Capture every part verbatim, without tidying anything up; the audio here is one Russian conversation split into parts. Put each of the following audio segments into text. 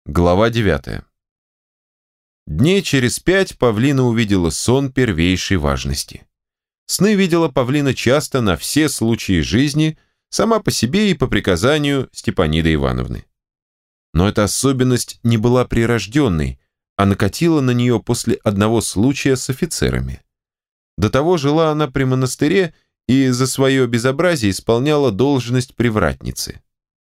Глава девятая. Дней через пять Павлина увидела сон первейшей важности. Сны видела Павлина часто на все случаи жизни, сама по себе и по приказанию Степаниды Ивановны. Но эта особенность не была прирожденной, а накатила на нее после одного случая с офицерами. До того жила она при монастыре и за свое безобразие исполняла должность привратницы.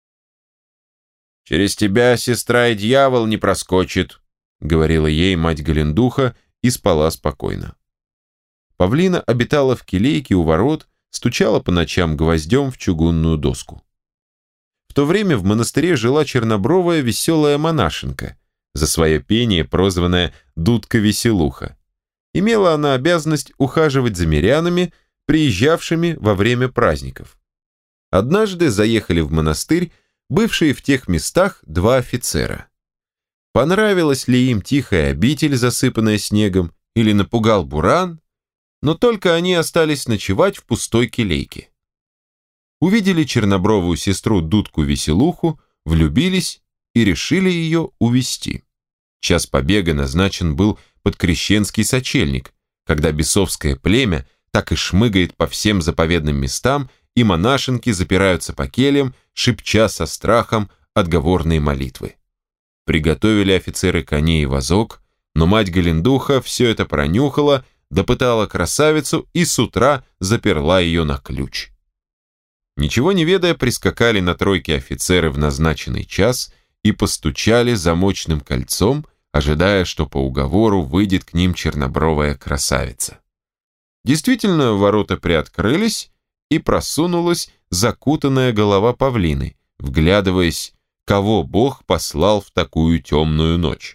«Через тебя, сестра, и дьявол не проскочит», — говорила ей мать Голендуха и спала спокойно. Павлина обитала в келейке у ворот, стучала по ночам гвоздем в чугунную доску. В то время в монастыре жила чернобровая веселая монашенка, за свое пение прозванная Дудка-веселуха. Имела она обязанность ухаживать за мирянами, приезжавшими во время праздников. Однажды заехали в монастырь бывшие в тех местах два офицера. Понравилась ли им тихая обитель, засыпанная снегом, или напугал буран, но только они остались ночевать в пустой келейке. Увидели чернобровую сестру Дудку-веселуху, влюбились и решили ее увести. Час побега назначен был под крещенский сочельник, когда бесовское племя так и шмыгает по всем заповедным местам, и монашенки запираются по кельям, шепча со страхом отговорные молитвы. Приготовили офицеры коней и вазок, но мать Голендуха все это пронюхала, допытала красавицу и с утра заперла ее на ключ. Ничего не ведая, прискакали на тройке офицеры в назначенный час и постучали замочным кольцом, ожидая, что по уговору выйдет к ним чернобровая красавица. Действительно, ворота приоткрылись, и просунулась закутанная голова павлины, вглядываясь, кого Бог послал в такую темную ночь.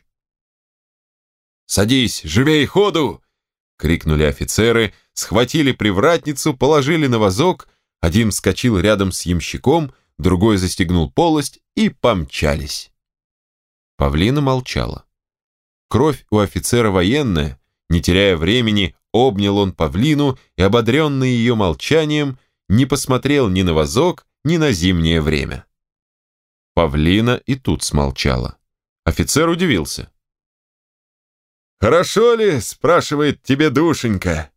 «Садись, живей ходу!» — крикнули офицеры, схватили привратницу, положили на вазок, один вскочил рядом с ямщиком, другой застегнул полость и помчались. Павлина молчала. Кровь у офицера военная, не теряя времени, обнял он Павлину и, ободренный ее молчанием, не посмотрел ни на вазок, ни на зимнее время. Павлина и тут смолчала. Офицер удивился. «Хорошо ли?» — спрашивает тебе душенька.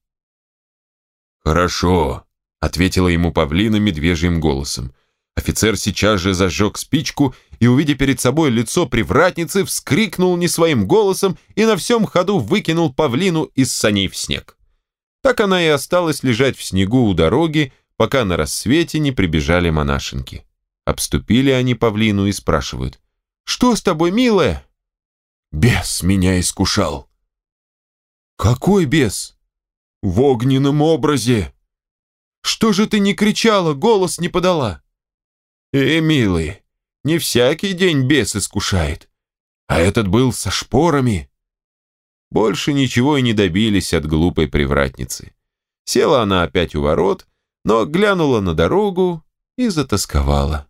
«Хорошо», — ответила ему Павлина медвежьим голосом. Офицер сейчас же зажег спичку и, увидя перед собой лицо привратницы, вскрикнул не своим голосом и на всем ходу выкинул Павлину из саней в снег. Так она и осталась лежать в снегу у дороги, пока на рассвете не прибежали монашенки. Обступили они Павлину и спрашивают: «Что с тобой, милая?» «Бес меня искушал». «Какой бес?» «В огненном образе». «Что же ты не кричала, голос не подала?» «Э, милый, не всякий день бес искушает, а этот был со шпорами». Больше ничего и не добились от глупой привратницы. Села она опять у ворот, но глянула на дорогу и затосковала.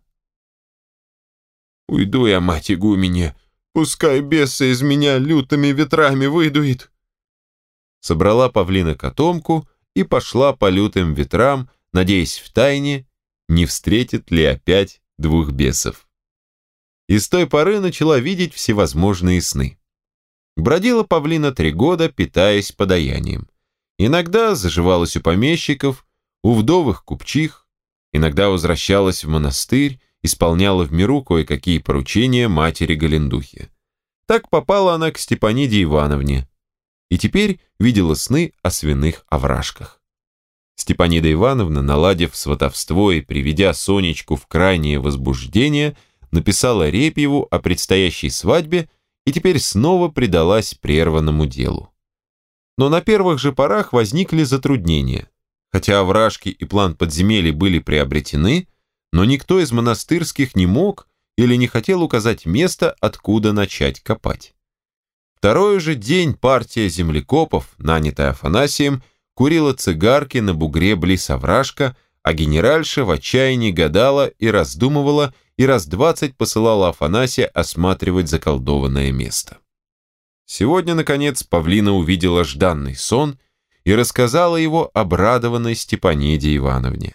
«Уйду я, мать игуменья, пускай беса из меня лютыми ветрами выдует». Собрала Павлина котомку и пошла по лютым ветрам, надеясь втайне, не встретит ли опять двух бесов. И с той поры начала видеть всевозможные сны. Бродила Павлина три года, питаясь подаянием. Иногда заживалась у помещиков, у вдовых купчих, иногда возвращалась в монастырь, исполняла в миру кое-какие поручения матери Голендухи. Так попала она к Степаниде Ивановне и теперь видела сны о свиных овражках. Степанида Ивановна, наладив сватовство и приведя Сонечку в крайнее возбуждение, написала Репьеву о предстоящей свадьбе и теперь снова предалась прерванному делу. Но на первых же порах возникли затруднения. Хотя овражки и план подземелий были приобретены, но никто из монастырских не мог или не хотел указать место, откуда начать копать. Второй же день партия землекопов, нанятая Афанасием, курила цигарки на бугре близ овражка, а генеральша в отчаянии гадала и раздумывала, и раз двадцать посылала Афанасия осматривать заколдованное место. Сегодня, наконец, Павлина увидела жданный сон и рассказала его обрадованной Степаниде Ивановне.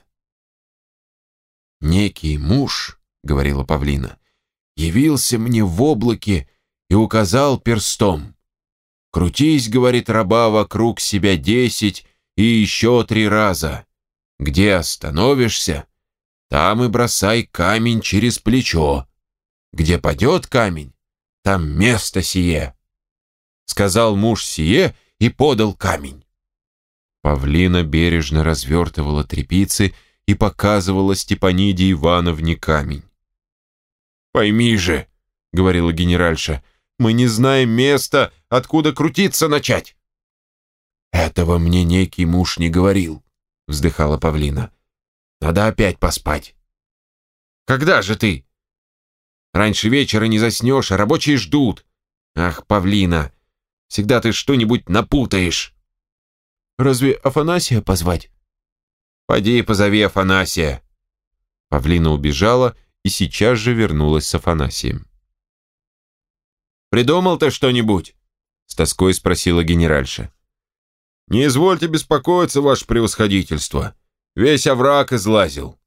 «Некий муж, — говорила Павлина, — явился мне в облаке и указал перстом. «Крутись, — говорит раба, — вокруг себя десять и еще три раза. Где остановишься, там и бросай камень через плечо. Где падет камень, там место сие». Сказал муж сие и подал камень. Павлина бережно развертывала тряпицы и показывала Степаниде Ивановне камень. «Пойми же, — говорила генеральша, — мы не знаем места, откуда крутиться начать». «Этого мне некий муж не говорил», — вздыхала Павлина. «Надо опять поспать». «Когда же ты? Раньше вечера не заснешь, а рабочие ждут. Ах, Павлина, всегда ты что-нибудь напутаешь». «Разве Афанасия позвать?» «Поди позови Афанасия». Павлина убежала и сейчас же вернулась с Афанасием. «Придумал ты что-нибудь?» — с тоской спросила генеральша. «Не извольте беспокоиться, ваше превосходительство. Весь овраг излазил».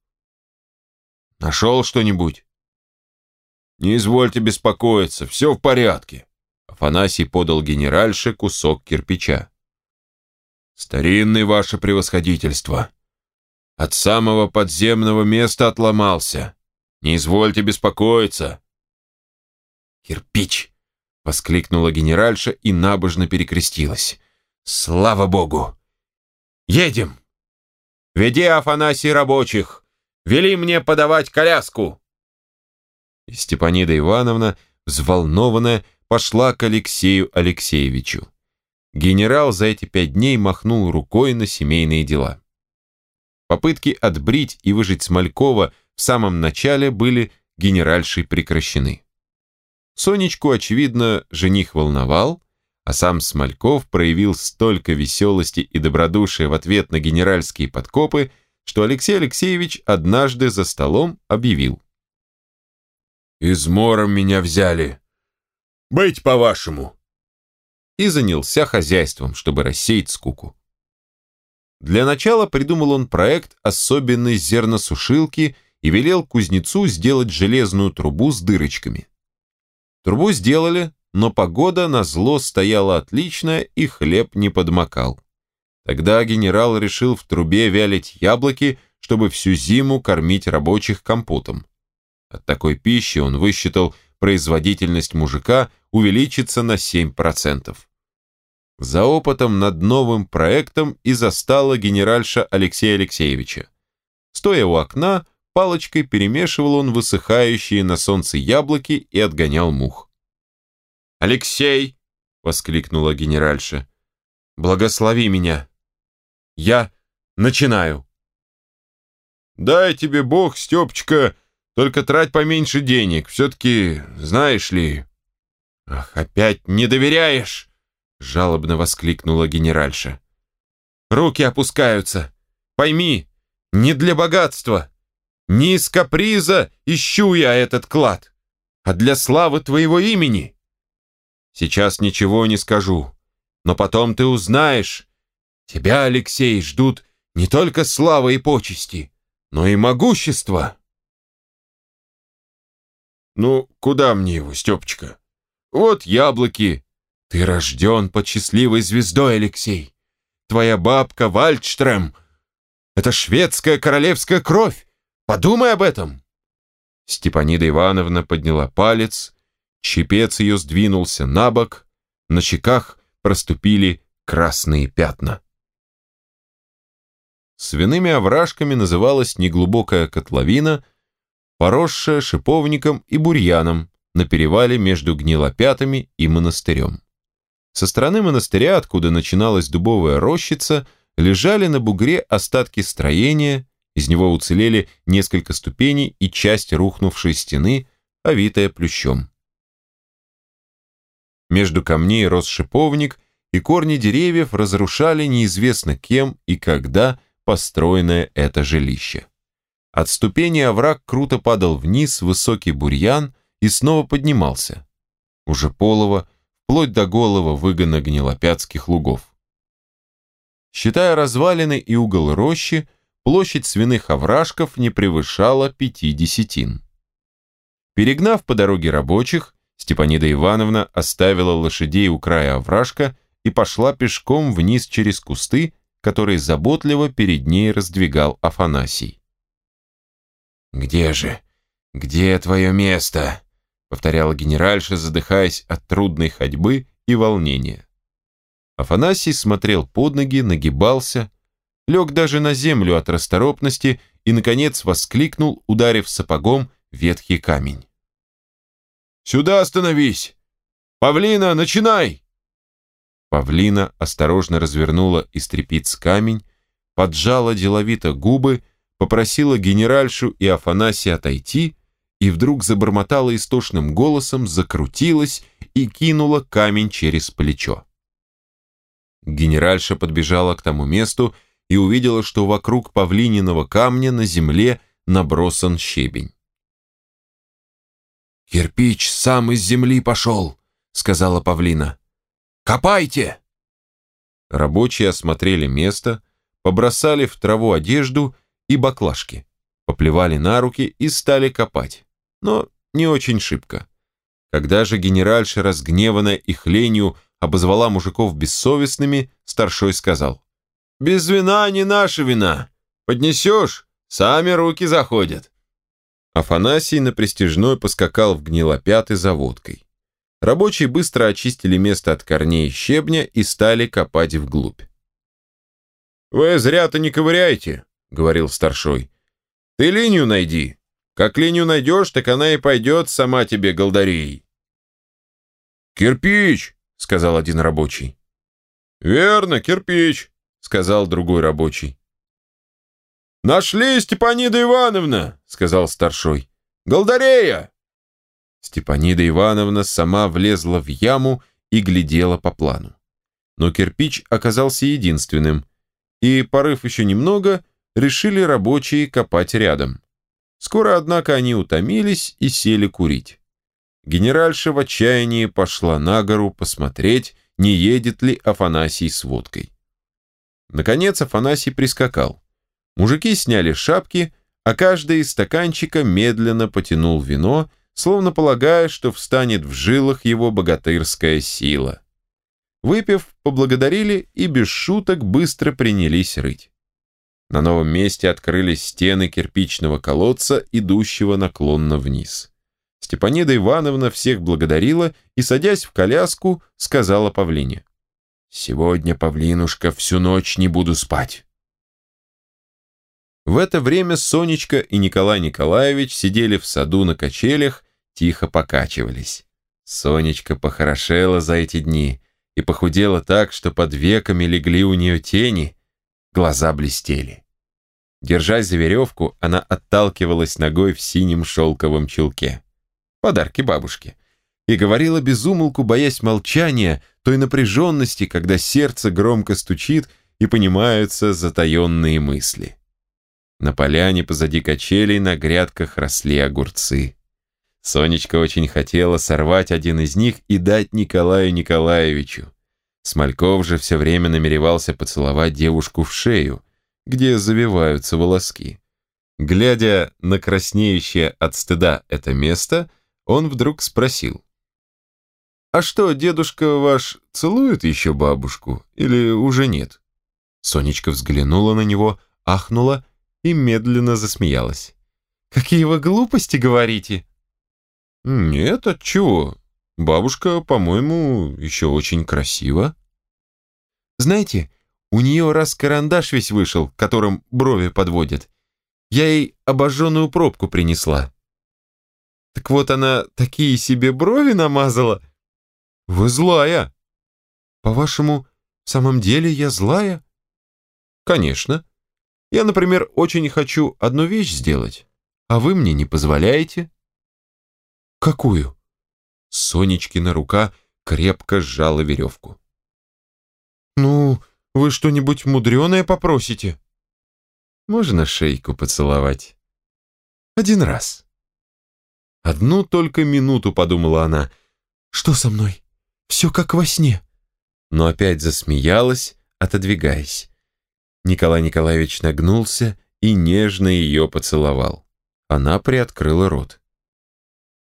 «Нашел что-нибудь?» «Не извольте беспокоиться, все в порядке». Афанасий подал генеральше кусок кирпича. «Старинный, ваше превосходительство. От самого подземного места отломался. Не извольте беспокоиться». «Кирпич!» — воскликнула генеральша и набожно перекрестилась. «Слава Богу! Едем! Веди, Афанасий, рабочих! Вели мне подавать коляску!» И Степанида Ивановна, взволнованная, пошла к Алексею Алексеевичу. Генерал за эти пять дней махнул рукой на семейные дела. Попытки отбрить и выжить Смолькова в самом начале были генеральшей прекращены. Сонечку, очевидно, жених волновал, а сам Смольков проявил столько веселости и добродушия в ответ на генеральские подкопы, что Алексей Алексеевич однажды за столом объявил: «Измором меня взяли. Быть по-вашему!» И занялся хозяйством, чтобы рассеять скуку. Для начала придумал он проект особенной зерносушилки и велел кузнецу сделать железную трубу с дырочками. Трубу сделали, но погода назло стояла отличная, и хлеб не подмокал. Тогда генерал решил в трубе вялить яблоки, чтобы всю зиму кормить рабочих компотом. От такой пищи он высчитал, производительность мужика увеличится на семь процентов. За опытом над новым проектом и застала генеральша Алексея Алексеевича. Стоя у окна, палочкой перемешивал он высыхающие на солнце яблоки и отгонял мух. «Алексей!» — воскликнула генеральша. «Благослови меня! Я начинаю!» «Дай тебе Бог, Степочка, только трать поменьше денег, все-таки, знаешь ли...» «Ах, опять не доверяешь!» — жалобно воскликнула генеральша. «Руки опускаются. Пойми, не для богатства, не из каприза ищу я этот клад, а для славы твоего имени. Сейчас ничего не скажу, но потом ты узнаешь. Тебя, Алексей, ждут не только слава и почести, но и могущество». «Ну, куда мне его, Степочка? Вот яблоки. Ты рожден под счастливой звездой, Алексей. Твоя бабка Вальдштрем — это шведская королевская кровь. Подумай об этом». Степанида Ивановна подняла палец, чепец ее сдвинулся на бок, на щеках проступили красные пятна. Свиными овражками называлась неглубокая котловина, поросшая шиповником и бурьяном на перевале между Гнилопятами и монастырем. Со стороны монастыря, откуда начиналась дубовая рощица, лежали на бугре остатки строения, из него уцелели несколько ступеней и часть рухнувшей стены, овитая плющом. Между камней рос шиповник, и корни деревьев разрушали неизвестно кем и когда построенное это жилище. От ступени овраг круто падал вниз высокий бурьян и снова поднимался, уже полого, вплоть до голого выгона гнилопятских лугов. Считая развалины и угол рощи, площадь свиных овражков не превышала пяти десятин. Перегнав по дороге рабочих, Степанида Ивановна оставила лошадей у края овражка и пошла пешком вниз через кусты, которые заботливо перед ней раздвигал Афанасий. «Где же? Где твое место?» — повторяла генеральша, задыхаясь от трудной ходьбы и волнения. Афанасий смотрел под ноги, нагибался, лег даже на землю от расторопности и, наконец, воскликнул, ударив сапогом ветхий камень. «Сюда остановись! Павлина, начинай!» Павлина осторожно развернула из тряпиц камень, поджала деловито губы, попросила генеральшу и Афанасия отойти и вдруг забормотала истошным голосом, закрутилась и кинула камень через плечо. Генеральша подбежала к тому месту и увидела, что вокруг павлининого камня на земле набросан щебень. «Кирпич сам из земли пошел», — сказала павлина. «Копайте!» Рабочие осмотрели место, побросали в траву одежду и баклажки, поплевали на руки и стали копать, но не очень шибко. Когда же генеральша, разгневанная их ленью, обозвала мужиков бессовестными, старшой сказал: «Без вина не наша вина. Поднесешь, сами руки заходят». Афанасий на пристяжной поскакал в гнилопяты за водкой. Рабочие быстро очистили место от корней щебня и стали копать вглубь. «Вы зря-то не ковыряйте», — говорил старшой. «Ты линию найди. Как линию найдешь, так она и пойдет сама тебе голдареей». «Кирпич», — сказал один рабочий. «Верно, кирпич», — сказал другой рабочий. «Нашли, Степанида Ивановна», — сказал старшой. «Голдарея!» Степанида Ивановна сама влезла в яму и глядела по плану. Но кирпич оказался единственным, и, порыв еще немного, решили рабочие копать рядом. Скоро, однако, они утомились и сели курить. Генеральша в отчаянии пошла на гору посмотреть, не едет ли Афанасий с водкой. Наконец Афанасий прискакал. Мужики сняли шапки, а каждый из стаканчика медленно потянул вино, словно полагая, что встанет в жилах его богатырская сила. Выпив, поблагодарили и без шуток быстро принялись рыть. На новом месте открылись стены кирпичного колодца, идущего наклонно вниз. Степанида Ивановна всех благодарила и, садясь в коляску, сказала Павлине: «Сегодня, Павлинушка, всю ночь не буду спать». В это время Сонечка и Николай Николаевич сидели в саду на качелях, тихо покачивались. Сонечка похорошела за эти дни и похудела так, что под веками легли у нее тени, глаза блестели. Держась за веревку, она отталкивалась ногой в синем шелковом чулке. Подарки бабушке. И говорила без умолку, боясь молчания, той напряженности, когда сердце громко стучит и понимаются затаенные мысли. На поляне позади качелей на грядках росли огурцы. Сонечка очень хотела сорвать один из них и дать Николаю Николаевичу. Смольков же все время намеревался поцеловать девушку в шею, где завиваются волоски. Глядя на краснеющее от стыда это место, он вдруг спросил: «А что, дедушка ваш целует еще бабушку или уже нет?» Сонечка взглянула на него, ахнула и медленно засмеялась. «Какие вы глупости говорите!» «Нет, отчего? Бабушка, по-моему, еще очень красива». «Знаете, у нее раз карандаш весь вышел, которым брови подводят. Я ей обожженную пробку принесла. Так вот она такие себе брови намазала. Вы злая. По-вашему, в самом деле я злая?» «Конечно. Я, например, очень хочу одну вещь сделать, а вы мне не позволяете». «Какую?» Сонечкина рука крепко сжала веревку. «Ну, вы что-нибудь мудреное попросите?» «Можно шейку поцеловать?» «Один раз». Одну только минуту подумала она. «Что со мной? Все как во сне». Но опять засмеялась, отодвигаясь. Николай Николаевич нагнулся и нежно ее поцеловал. Она приоткрыла рот.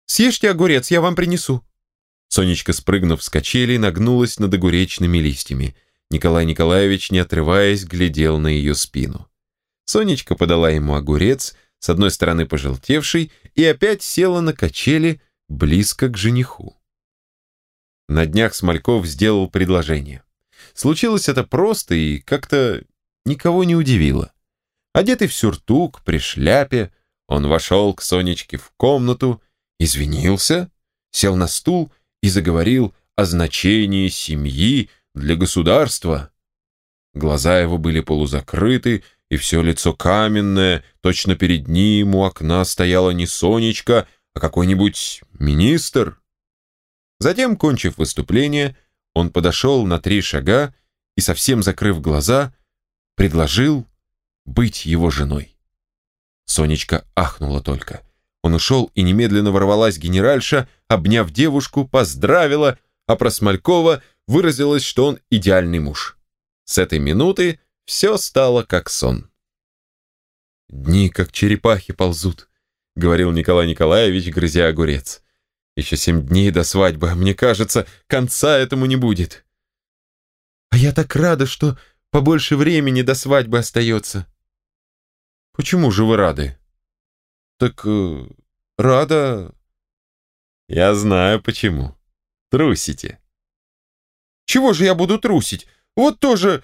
Съешьте огурец, я вам принесу». Сонечка, спрыгнув с качелей, нагнулась над огуречными листьями. Николай Николаевич, не отрываясь, глядел на ее спину. Сонечка подала ему огурец, с одной стороны пожелтевший, и опять села на качели близко к жениху. На днях Смольков сделал предложение. Случилось это просто и как-то никого не удивило. Одетый в сюртук, при шляпе, он вошел к Сонечке в комнату, извинился, сел на стул и заговорил о значении семьи для государства. Глаза его были полузакрыты, и все лицо каменное, точно перед ним у окна стояла не Сонечка, а какой-нибудь министр. Затем, кончив выступление, он подошел на три шага и, совсем закрыв глаза, предложил быть его женой. Сонечка ахнула только. Он ушел, и немедленно ворвалась генеральша, обняв девушку, поздравила, а про Смолькова выразилось, что он идеальный муж. С этой минуты все стало как сон. «Дни, как черепахи, ползут», — говорил Николай Николаевич, грызя огурец. «Еще семь дней до свадьбы, а мне кажется, конца этому не будет». «А я так рада, что побольше времени до свадьбы остается». «Почему же вы рады?» «Так э, рада...» «Я знаю, почему. Трусите». «Чего же я буду трусить? Вот тоже...»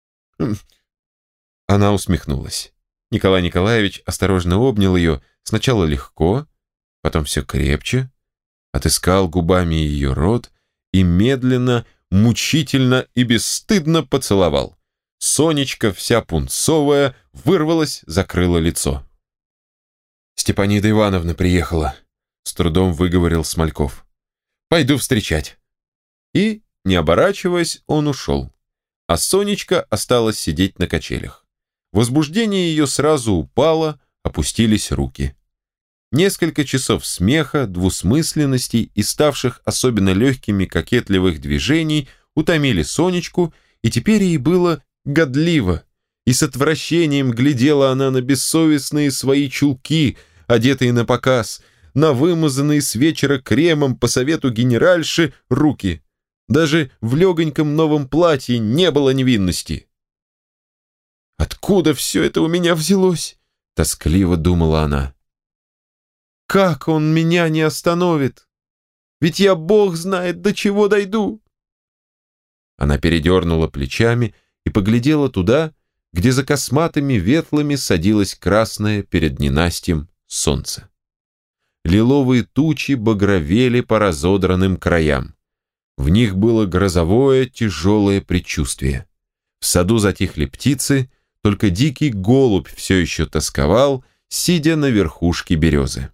Она усмехнулась. Николай Николаевич осторожно обнял ее, сначала легко, потом все крепче, отыскал губами ее рот и медленно, мучительно и бесстыдно поцеловал. Сонечка, вся пунцовая, вырвалась, закрыла лицо. «Степанида Ивановна приехала», — с трудом выговорил Смольков. «Пойду встречать». И, не оборачиваясь, он ушел. А Сонечка осталась сидеть на качелях. Возбуждение ее сразу упало, опустились руки. Несколько часов смеха, двусмысленностей и ставших особенно легкими кокетливых движений утомили Сонечку, и теперь ей было годливо, и с отвращением глядела она на бессовестные свои чулки, одетые на показ, на вымазанные с вечера кремом по совету генеральши руки. Даже в легоньком новом платье не было невинности. «Откуда все это у меня взялось?» — тоскливо думала она. «Как он меня не остановит? Ведь я, бог знает, до чего дойду!» Она передернула плечами и поглядела туда, где за косматыми ветлами садилось красное перед ненастьем солнце. Лиловые тучи багровели по разодранным краям. В них было грозовое тяжелое предчувствие. В саду затихли птицы, только дикий голубь все еще тосковал, сидя на верхушке березы.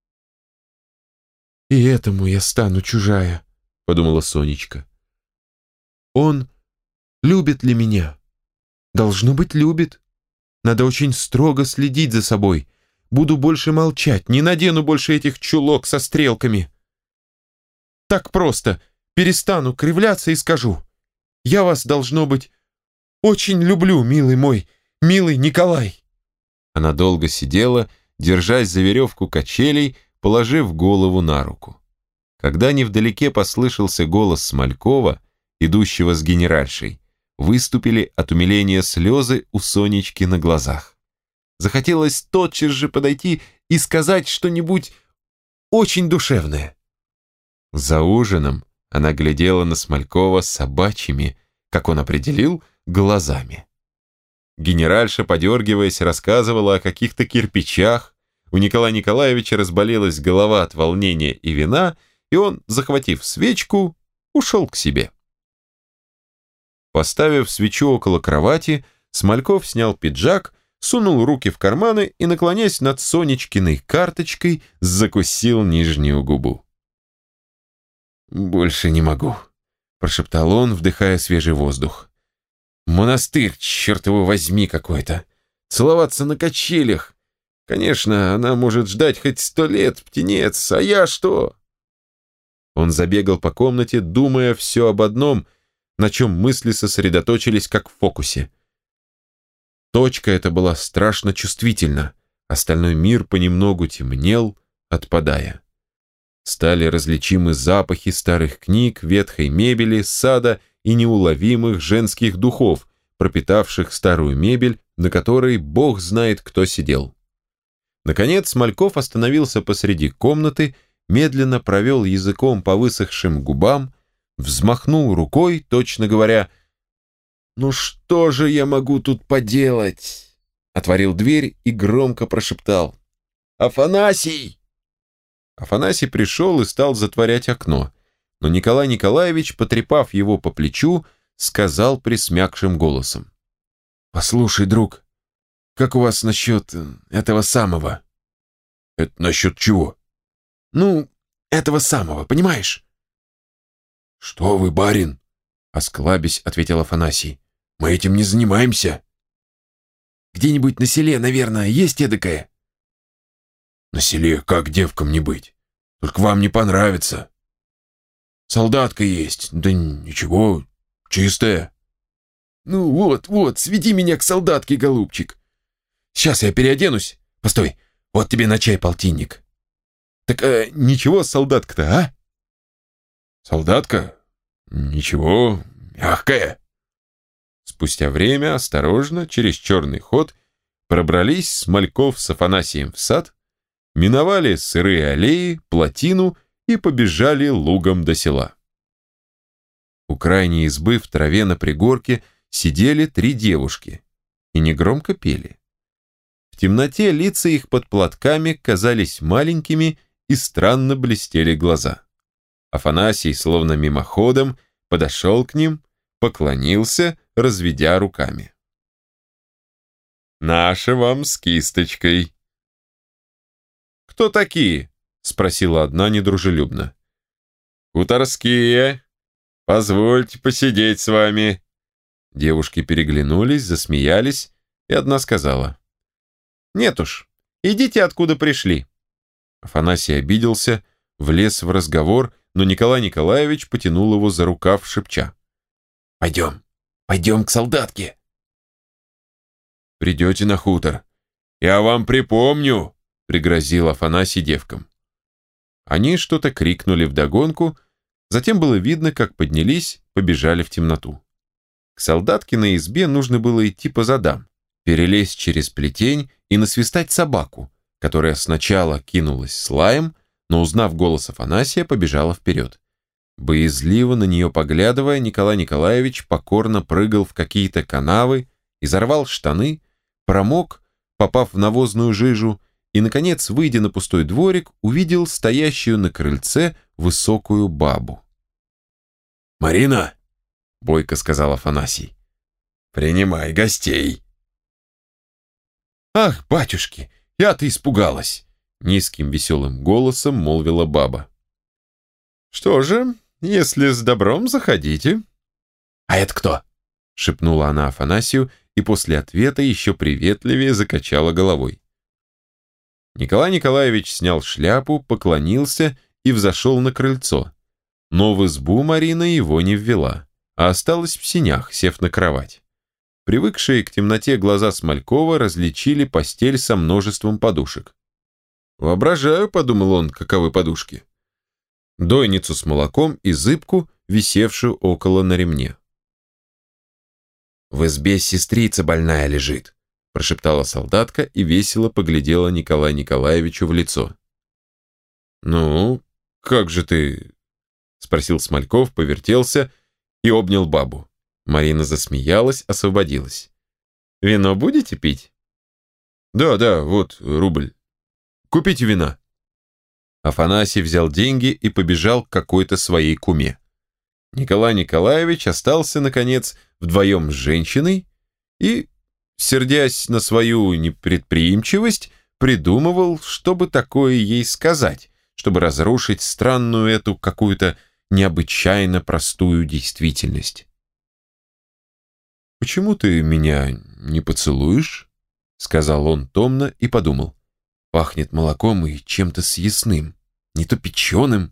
«И этому я стану чужая», — подумала Сонечка. «Он любит ли меня? Должно быть, любит. Надо очень строго следить за собой. Буду больше молчать, не надену больше этих чулок со стрелками. Так просто перестану кривляться и скажу: я вас, должно быть, очень люблю, милый мой, милый Николай». Она долго сидела, держась за веревку качелей, положив голову на руку. Когда невдалеке послышался голос Смолькова, идущего с генеральшей, выступили от умиления слезы у Сонечки на глазах. Захотелось тотчас же подойти и сказать что-нибудь очень душевное. За ужином она глядела на Смолькова собачьими, как он определил, глазами. Генеральша, подергиваясь, рассказывала о каких-то кирпичах. У Николая Николаевича разболелась голова от волнения и вина, и он, захватив свечку, ушел к себе. Поставив свечу около кровати, Смольков снял пиджак, сунул руки в карманы и, наклонясь над Сонечкиной карточкой, закусил нижнюю губу. «Больше не могу», — прошептал он, вдыхая свежий воздух. «Монастырь, черт его возьми, какой-то. Целоваться на качелях. Конечно, она может ждать хоть сто лет, птенец, а я что?» Он забегал по комнате, думая все об одном, на чем мысли сосредоточились, как в фокусе. Точка эта была страшно чувствительна, остальной мир понемногу темнел, отпадая. Стали различимы запахи старых книг, ветхой мебели, сада и неуловимых женских духов, пропитавших старую мебель, на которой бог знает кто сидел. Наконец Смольков остановился посреди комнаты, медленно провел языком по высохшим губам, взмахнул рукой, точно говоря: «Ну что же я могу тут поделать?» Отворил дверь и громко прошептал: «Афанасий!» Афанасий пришел и стал затворять окно, но Николай Николаевич, потрепав его по плечу, сказал пресмякшим голосом: «Послушай, друг, как у вас насчет этого самого?» «Это насчет чего?» «Ну, этого самого, понимаешь?» «Что вы, барин?» — осклабясь, ответил Афанасий. «Мы этим не занимаемся». «Где-нибудь на селе, наверное, есть эдакое?» «На селе как девкам не быть? Только вам не понравится». «Солдатка есть, да ничего, чистая». «Ну вот, вот, сведи меня к солдатке, голубчик. Сейчас я переоденусь. Постой, вот тебе на чай полтинник». «Так э, ничего солдатка-то, а?» «Солдатка? Ничего, мягкая». Спустя время, осторожно, через черный ход, пробрались Смольков с Афанасием в сад, миновали сырые аллеи, плотину и побежали лугом до села. У крайней избы в траве на пригорке сидели три девушки и негромко пели. В темноте лица их под платками казались маленькими и странно блестели глаза. Афанасий, словно мимоходом, подошел к ним, поклонился, разведя руками. «Наша вам с кисточкой». «Кто такие?» — спросила одна недружелюбно. «Хуторские. Позвольте посидеть с вами». Девушки переглянулись, засмеялись, и одна сказала: «Нет уж, идите, откуда пришли». Афанасий обиделся, влез в разговор, но Николай Николаевич потянул его за рукав, шепча: «Пойдем, пойдем к солдатке». «Придете на хутор, я вам припомню», — пригрозил Афанасий девкам. Они что-то крикнули вдогонку, затем было видно, как поднялись, побежали в темноту. К солдатке на избе нужно было идти по задам, перелезть через плетень и насвистать собаку, которая сначала кинулась с лаем, но, узнав голос Афанасия, побежала вперед. Боязливо на нее поглядывая, Николай Николаевич покорно прыгал в какие-то канавы, изорвал штаны, промок, попав в навозную жижу, и, наконец, выйдя на пустой дворик, увидел стоящую на крыльце высокую бабу. «Марина!» — бойко сказал Афанасий. «Принимай гостей!» «Ах, батюшки, я-то испугалась!» — низким веселым голосом молвила баба. «Что же, если с добром, заходите». «А это кто?» — шепнула она Афанасию и после ответа еще приветливее закачала головой. Николай Николаевич снял шляпу, поклонился и взошел на крыльцо, но в избу Марина его не ввела, а осталась в сенях, сев на кровать. Привыкшие к темноте глаза Смолькова различили постель со множеством подушек. «Воображаю», — подумал он, — «каковы подушки». Дойницу с молоком и зыбку, висевшую около на ремне. «В избе сестрица больная лежит», — прошептала солдатка и весело поглядела Николаю Николаевичу в лицо. «Ну, как же ты?» — спросил Смольков, повертелся и обнял бабу. Марина засмеялась, освободилась. «Вино будете пить?» «Да, да, вот рубль. Купите вина». Афанасий взял деньги и побежал к какой-то своей куме. Николай Николаевич остался, наконец, вдвоем с женщиной и, сердясь на свою непредприимчивость, придумывал, чтобы такое ей сказать, чтобы разрушить странную эту какую-то необычайно простую действительность. «Почему ты меня не поцелуешь?» — сказал он томно и подумал. «Пахнет молоком и чем-то съестным, не то печеным».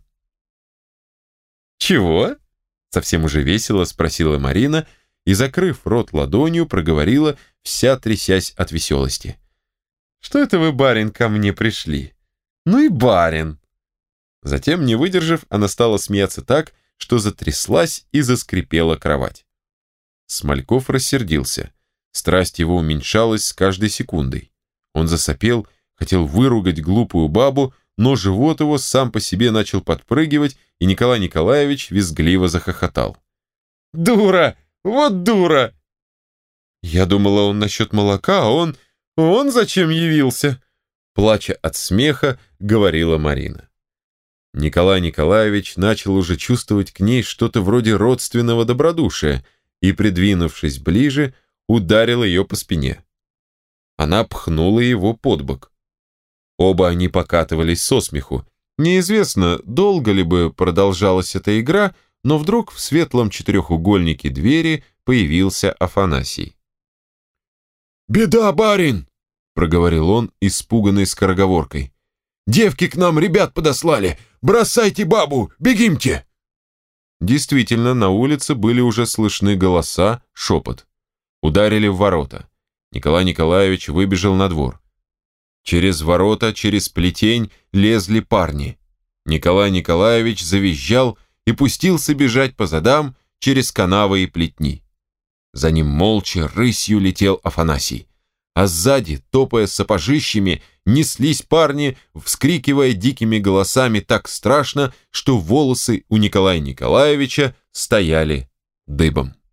«Чего?» — совсем уже весело спросила Марина и, закрыв рот ладонью, проговорила, вся трясясь от веселости. «Что это вы, барин, ко мне пришли? Ну и барин!» Затем, не выдержав, она стала смеяться так, что затряслась и заскрипела кровать. Смольков рассердился. Страсть его уменьшалась с каждой секундой. Он засопел, хотел выругать глупую бабу, но живот его сам по себе начал подпрыгивать, и Николай Николаевич визгливо захохотал. «Дура! Вот дура!» Я думала, он насчет молока, а он... Он зачем явился? Плача от смеха, говорила Марина. Николай Николаевич начал уже чувствовать к ней что-то вроде родственного добродушия и, придвинувшись ближе, ударил ее по спине. Она пхнула его под бок. Оба они покатывались со смеху. Неизвестно, долго ли бы продолжалась эта игра, но вдруг в светлом четырехугольнике двери появился Афанасий. «Беда, барин!» — проговорил он, испуганный скороговоркой. «Девки к нам ребят подослали! Бросайте бабу! Бегимте!» Действительно, на улице были уже слышны голоса, шепот. Ударили в ворота. Николай Николаевич выбежал на двор. Через ворота, через плетень лезли парни. Николай Николаевич завизжал и пустился бежать по задам через канавы и плетни. За ним молча рысью летел Афанасий, а сзади, топая сапожищами, неслись парни, вскрикивая дикими голосами так страшно, что волосы у Николая Николаевича стояли дыбом.